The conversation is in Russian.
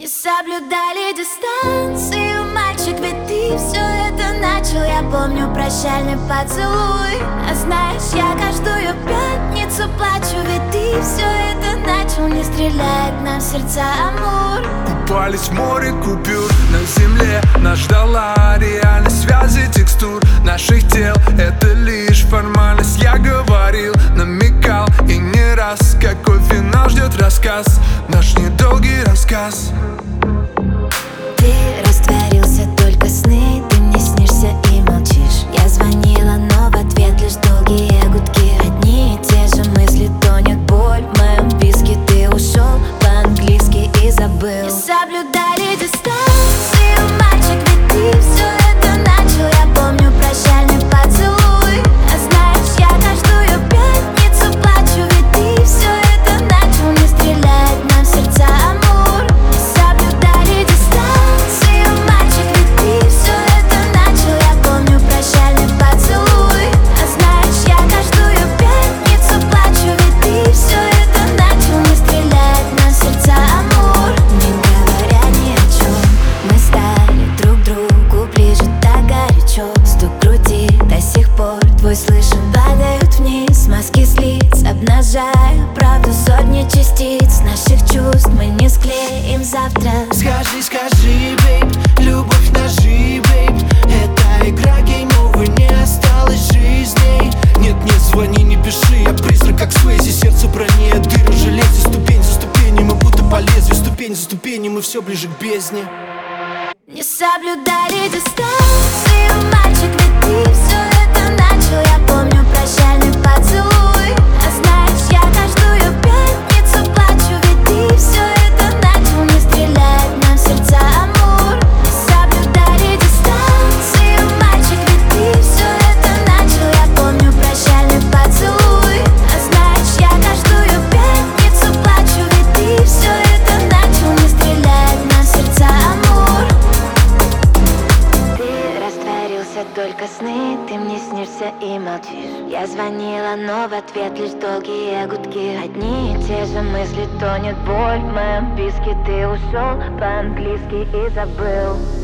Не соблюдали дистанцию, мальчик, ведь ты все это начал. Я помню прощальный поцелуй. А знаешь, я каждую пятницу плачу, ведь ты все это начал. Не стреляет нам в сердца амур. Купались в море купюр, на земле нас ждала реальность связи текстур наших тел. Это лишь формальность, я говорил, намекал и не раз. Какой финал ждет рассказ, наш недолгий рассказ. Ты растворился, только сны, ты мне снишься и молчишь. Я звонила, но в ответ лишь долгие гудки. Одни и те же мысли, тонет боль в моем виске. Ты ушел по-английски и забыл. Не соблюдали дистанцию, мальчик, ведь ты все это начал. Я помню прощальный поцелуй. А знаешь, я каждую пятницу плачу, ведь ты все это начал. Не стреляет нам в сердца амур. Не соблюдали дистанцию, мальчик, ведь ты все это начал. Я помню прощальный поцелуй. А знаешь, я каждую пятницу плачу, ведь ты все это начал. Не стреляет нам в сердца амур. Не говоря ни о чем, мы стали друг другу ближе так горячо. Стук груди до сих пор твой слышен, падают вниз маски с лиц, обнажая правду сотни частиц наших чувств. Мы не склеим завтра. Скажи, скажи, бейб, любовь ножи, бейб. Это игра, гейм-овер, не осталось жизней. Нет, не звони, не пиши, я призрак, как Суэйзи. Сердце броне, дыры, железо, ступень за ступенью. Мы будто по лезвию, ступень за ступенью, мы все ближе к бездне. Не соблюдали дистанцию, мальчик, ведь ты все это начал. Я помню прощальный поцелуй. А знаешь, я каждую пятницу плачу, ведь ты все это начал. Не стреляет нам в сердца амур. Не соблюдали дистанцию, мальчик, ведь ты все это начал. Я помню прощальный поцелуй. А знаешь, я каждую пятницу плачу, ведь ты все это начал. Не стреляет нам в сердца амур. Ты растворился, только сны, ты мне снишься и молчишь. Я звонила, но в ответ лишь долгие гудки. Одни и те же мысли, тонет боль в моем писке. Ты ушел по-английски и забыл.